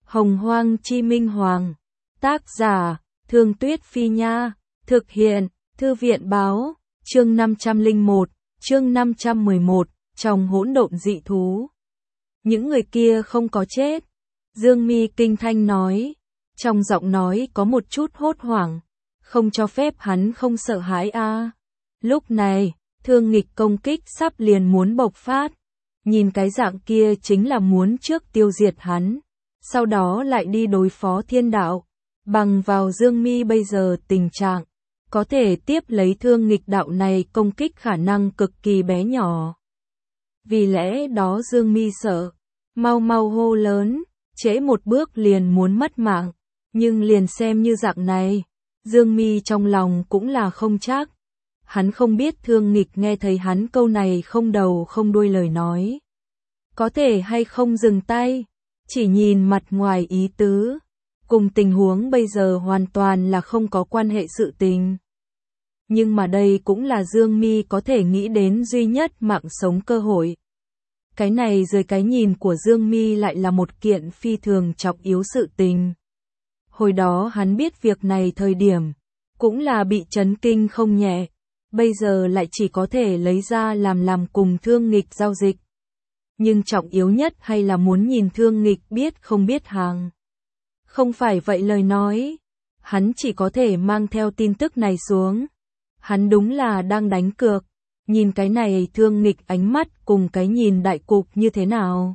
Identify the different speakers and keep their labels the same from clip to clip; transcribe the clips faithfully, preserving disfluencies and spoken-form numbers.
Speaker 1: Hồng Hoang Chi Minh Hoàng. Tác giả, Thương Tuyết Phi Nha. Thực hiện, Thư viện Báo. Chương năm trăm lẻ một, chương năm trăm mười một, trong hỗn độn dị thú. Những người kia không có chết. Dương Mi kinh thanh nói. Trong giọng nói có một chút hốt hoảng. Không cho phép hắn không sợ hãi a. À. Lúc này, Thương Nghịch công kích sắp liền muốn bộc phát. Nhìn cái dạng kia chính là muốn trước tiêu diệt hắn, sau đó lại đi đối phó thiên đạo. Bằng vào Dương Mi bây giờ tình trạng, có thể tiếp lấy Thương Nghịch đạo này công kích khả năng cực kỳ bé nhỏ. Vì lẽ đó Dương Mi sợ, mau mau hô lớn, trễ một bước liền muốn mất mạng. Nhưng liền xem như dạng này, Dương Mi trong lòng cũng là không chắc. Hắn không biết Thương Nghịch nghe thấy hắn câu này không đầu không đuôi lời nói, có thể hay không dừng tay, chỉ nhìn mặt ngoài ý tứ, cùng tình huống bây giờ hoàn toàn là không có quan hệ sự tình. Nhưng mà đây cũng là Dương Mi có thể nghĩ đến duy nhất mạng sống cơ hội. Cái này dưới cái nhìn của Dương Mi lại là một kiện phi thường trọng yếu sự tình. Hồi đó hắn biết việc này thời điểm, cũng là bị chấn kinh không nhẹ, bây giờ lại chỉ có thể lấy ra làm làm cùng Thương Nghịch giao dịch. Nhưng trọng yếu nhất hay là muốn nhìn Thương Nghịch biết không biết hàng. Không phải vậy lời nói, hắn chỉ có thể mang theo tin tức này xuống. Hắn đúng là đang đánh cược, nhìn cái này Thương Nghịch ánh mắt cùng cái nhìn đại cục như thế nào.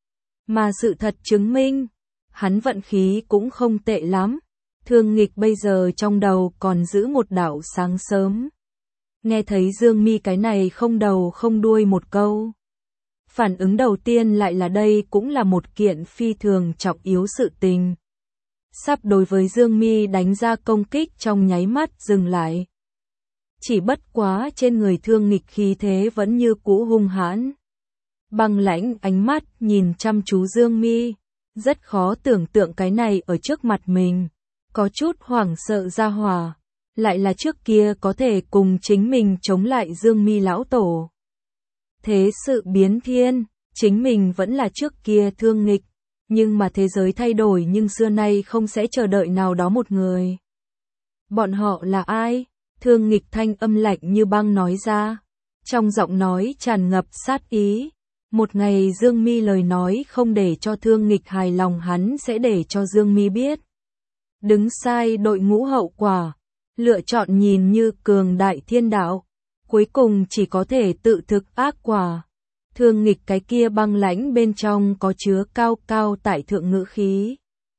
Speaker 1: Mà sự thật chứng minh, hắn vận khí cũng không tệ lắm. Thương Nghịch bây giờ trong đầu còn giữ một đạo sáng sớm. Nghe thấy Dương Mi cái này không đầu không đuôi một câu. Phản ứng đầu tiên lại là đây cũng là một kiện phi thường trọng yếu sự tình. Sắp đối với Dương Mi đánh ra công kích trong nháy mắt dừng lại. Chỉ bất quá trên người Thương Nghịch khí thế vẫn như cũ hung hãn. Băng lãnh ánh mắt nhìn chăm chú Dương Mi, rất khó tưởng tượng cái này ở trước mặt mình, có chút hoảng sợ ra hỏa, lại là trước kia có thể cùng chính mình chống lại Dương Mi lão tổ. Thế sự biến thiên, chính mình vẫn là trước kia Thương Nghịch, nhưng mà thế giới thay đổi nhưng xưa nay không sẽ chờ đợi nào đó một người. Bọn họ là ai? Thương Nghịch thanh âm lạnh như băng nói ra, trong giọng nói tràn ngập sát ý. Một ngày Dương Mi lời nói không để cho Thương Nghịch hài lòng hắn sẽ để cho Dương Mi biết. Đứng sai đội ngũ hậu quả, lựa chọn nhìn như cường đại thiên đạo, cuối cùng chỉ có thể tự thực ác quả. Thương Nghịch cái kia băng lãnh bên trong có chứa cao cao tại thượng ngữ khí,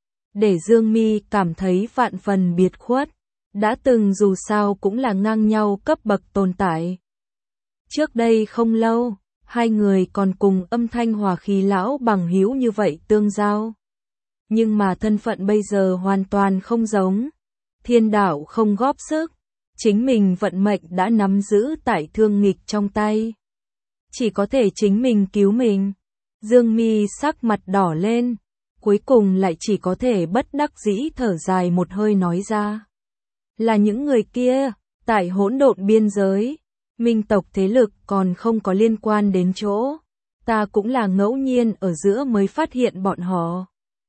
Speaker 1: để Dương Mi cảm thấy vạn phần biệt khuất. Đã từng dù sao cũng là ngang nhau cấp bậc tồn tại. Trước đây không lâu, hai người còn cùng âm thanh hòa khí lão bằng hữu như vậy tương giao. Nhưng mà thân phận bây giờ hoàn toàn không giống. Thiên đạo không góp sức, chính mình vận mệnh đã nắm giữ tại Thương Nghịch trong tay. Chỉ có thể chính mình cứu mình. Dương Mi sắc mặt đỏ lên, cuối cùng lại chỉ có thể bất đắc dĩ thở dài một hơi nói ra. Là những người kia, tại hỗn độn biên giới, minh tộc thế lực còn không có liên quan đến chỗ. Ta cũng là ngẫu nhiên ở giữa mới phát hiện bọn họ.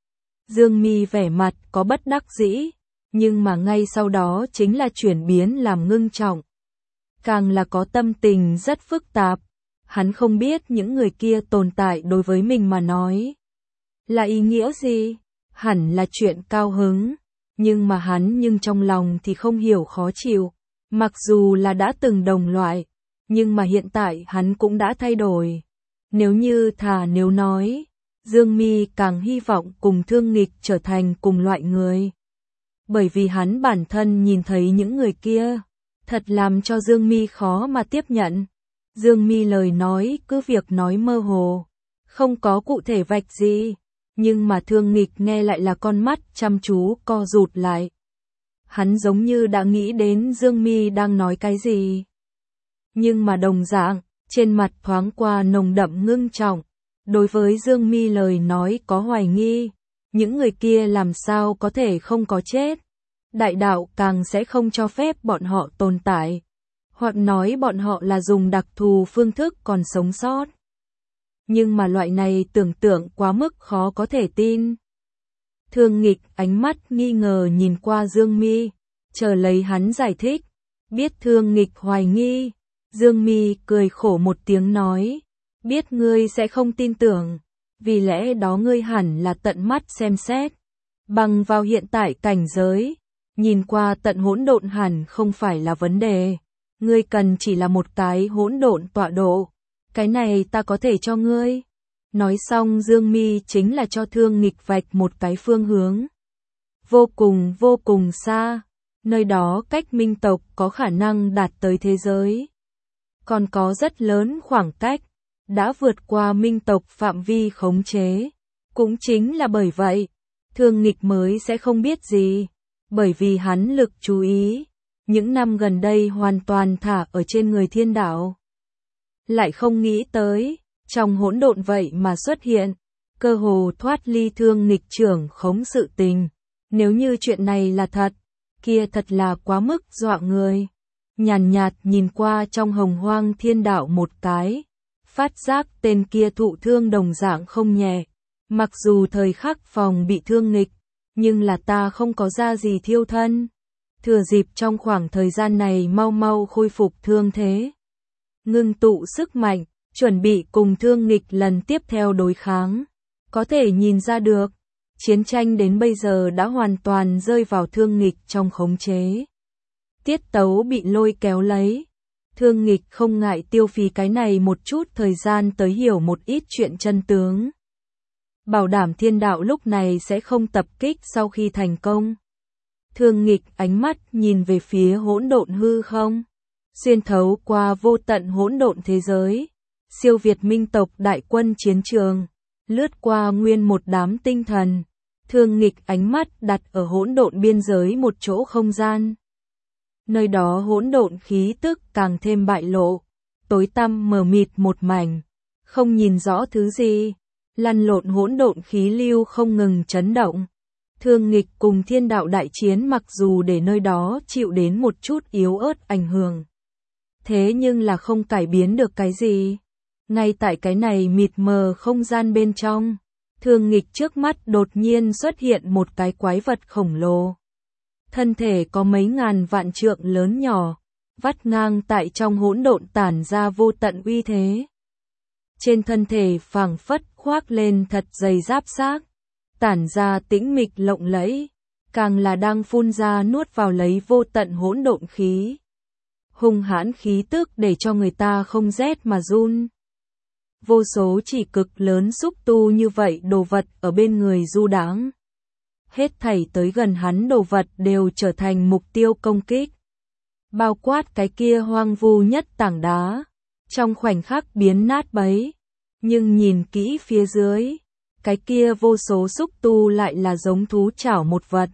Speaker 1: Dương Mi vẻ mặt có bất đắc dĩ, nhưng mà ngay sau đó chính là chuyển biến làm ngưng trọng. Càng là có tâm tình rất phức tạp, hắn không biết những người kia tồn tại đối với mình mà nói là ý nghĩa gì, hẳn là chuyện cao hứng, nhưng mà hắn nhưng trong lòng thì không hiểu khó chịu, mặc dù là đã từng đồng loại, nhưng mà hiện tại hắn cũng đã thay đổi. Nếu như thà nếu nói, Dương Mi càng hy vọng cùng Thương Nghịch trở thành cùng loại người. Bởi vì hắn bản thân nhìn thấy những người kia, thật làm cho Dương Mi khó mà tiếp nhận. Dương Mi lời nói cứ việc nói mơ hồ, không có cụ thể vạch gì, nhưng mà Thương Nghịch nghe lại là con mắt chăm chú co rụt lại. Hắn giống như đã nghĩ đến Dương Mi đang nói cái gì. Nhưng mà đồng dạng, trên mặt thoáng qua nồng đậm ngưng trọng, đối với Dương Mi lời nói có hoài nghi, những người kia làm sao có thể không có chết. Đại đạo càng sẽ không cho phép bọn họ tồn tại, hoặc nói bọn họ là dùng đặc thù phương thức còn sống sót. Nhưng mà loại này tưởng tượng quá mức khó có thể tin. Thương Nghịch ánh mắt nghi ngờ nhìn qua Dương Mi, chờ lấy hắn giải thích. Biết Thương Nghịch hoài nghi, Dương Mi cười khổ một tiếng nói, biết ngươi sẽ không tin tưởng, vì lẽ đó ngươi hẳn là tận mắt xem xét. Bằng vào hiện tại cảnh giới, nhìn qua tận hỗn độn hẳn không phải là vấn đề, ngươi cần chỉ là một cái hỗn độn tọa độ, cái này ta có thể cho ngươi. Nói xong Dương Mi chính là cho Thương Nghịch vạch một cái phương hướng. Vô cùng vô cùng xa, nơi đó cách minh tộc có khả năng đạt tới thế giới. Còn có rất lớn khoảng cách, đã vượt qua minh tộc phạm vi khống chế. Cũng chính là bởi vậy, Thương Nghịch mới sẽ không biết gì, bởi vì hắn lực chú ý, những năm gần đây hoàn toàn thả ở trên người Thiên Đạo. Lại không nghĩ tới, trong hỗn độn vậy mà xuất hiện, cơ hồ thoát ly Thương Nghịch trưởng khống sự tình. Nếu như chuyện này là thật, kia thật là quá mức dọa người. Nhàn nhạt nhìn qua trong hồng hoang thiên đạo một cái, phát giác tên kia thụ thương đồng dạng không nhẹ. Mặc dù thời khắc phòng bị Thương Nghịch, nhưng là ta không có ra gì thiêu thân. Thừa dịp trong khoảng thời gian này mau mau khôi phục thương thế. Ngưng tụ sức mạnh, chuẩn bị cùng Thương Nghịch lần tiếp theo đối kháng. Có thể nhìn ra được, chiến tranh đến bây giờ đã hoàn toàn rơi vào Thương Nghịch trong khống chế. Tiết tấu bị lôi kéo lấy. Thương Nghịch không ngại tiêu phí cái này một chút thời gian tới hiểu một ít chuyện chân tướng. Bảo đảm Thiên Đạo lúc này sẽ không tập kích sau khi thành công. Thương Nghịch ánh mắt nhìn về phía hỗn độn hư không, xuyên thấu qua vô tận hỗn độn thế giới, siêu việt minh tộc đại quân chiến trường, lướt qua nguyên một đám tinh thần. Thương Nghịch ánh mắt đặt ở hỗn độn biên giới một chỗ không gian. Nơi đó hỗn độn khí tức càng thêm bại lộ, tối tăm mờ mịt một mảnh, không nhìn rõ thứ gì, lăn lộn hỗn độn khí lưu không ngừng chấn động. Thương Nghịch cùng Thiên Đạo đại chiến mặc dù để nơi đó chịu đến một chút yếu ớt ảnh hưởng, thế nhưng là không cải biến được cái gì. Ngay tại cái này mịt mờ không gian bên trong, Thương Nghịch trước mắt đột nhiên xuất hiện một cái quái vật khổng lồ. Thân thể có mấy ngàn vạn trượng lớn nhỏ, vắt ngang tại trong hỗn độn tản ra vô tận uy thế. Trên thân thể phảng phất khoác lên thật dày giáp xác, tản ra tĩnh mịch lộng lẫy, càng là đang phun ra nuốt vào lấy vô tận hỗn độn khí. Hung hãn khí tức để cho người ta không rét mà run. Vô số chỉ cực lớn xúc tu như vậy đồ vật ở bên người du đãng. Hết thảy tới gần hắn đồ vật đều trở thành mục tiêu công kích. Bao quát cái kia hoang vu nhất tảng đá, trong khoảnh khắc biến nát bấy. Nhưng nhìn kỹ phía dưới, cái kia vô số xúc tu lại là giống thú chảo một vật.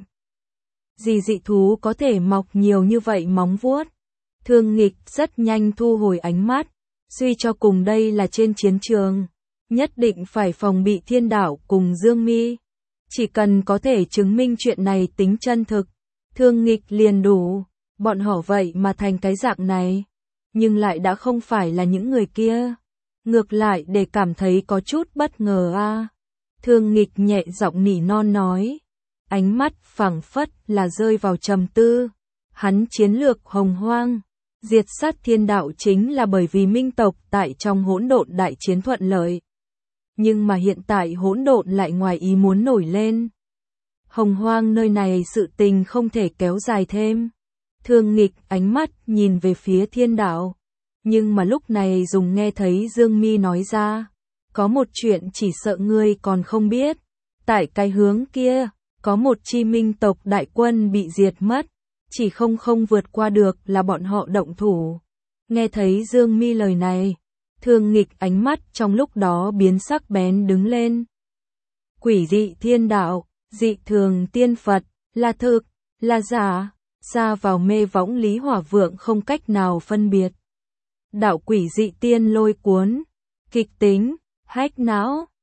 Speaker 1: Gì dị thú có thể mọc nhiều như vậy móng vuốt? Thương Nghịch rất nhanh thu hồi ánh mắt, suy cho cùng đây là trên chiến trường, nhất định phải phòng bị Thiên Đạo cùng Dương Mi. Chỉ cần có thể chứng minh chuyện này tính chân thực, Thương Nghịch liền đủ. Bọn họ vậy mà thành cái dạng này, nhưng lại đã không phải là những người kia. Ngược lại để cảm thấy có chút bất ngờ a. À. Thương Nghịch nhẹ giọng nỉ non nói, ánh mắt phảng phất là rơi vào trầm tư. Hắn chiến lược hồng hoang, diệt sát Thiên Đạo chính là bởi vì minh tộc tại trong hỗn độn đại chiến thuận lợi. Nhưng mà hiện tại hỗn độn lại ngoài ý muốn nổi lên. Hồng hoang nơi này sự tình không thể kéo dài thêm. Thương Nghịch ánh mắt nhìn về phía Thiên Đạo. Nhưng mà lúc này dùng nghe thấy Dương Mi nói ra, có một chuyện chỉ sợ ngươi còn không biết. Tại cái hướng kia, có một chi minh tộc đại quân bị diệt mất, chỉ không không vượt qua được là bọn họ động thủ. Nghe thấy Dương Mi lời này, Thương Nghịch ánh mắt trong lúc đó biến sắc bén đứng lên. Quỷ dị Thiên Đạo, dị thường tiên Phật, là thực, là giả, xa vào mê võng Lý Hỏa Vượng không cách nào phân biệt. Đạo quỷ dị tiên lôi cuốn, kịch tính, hách não,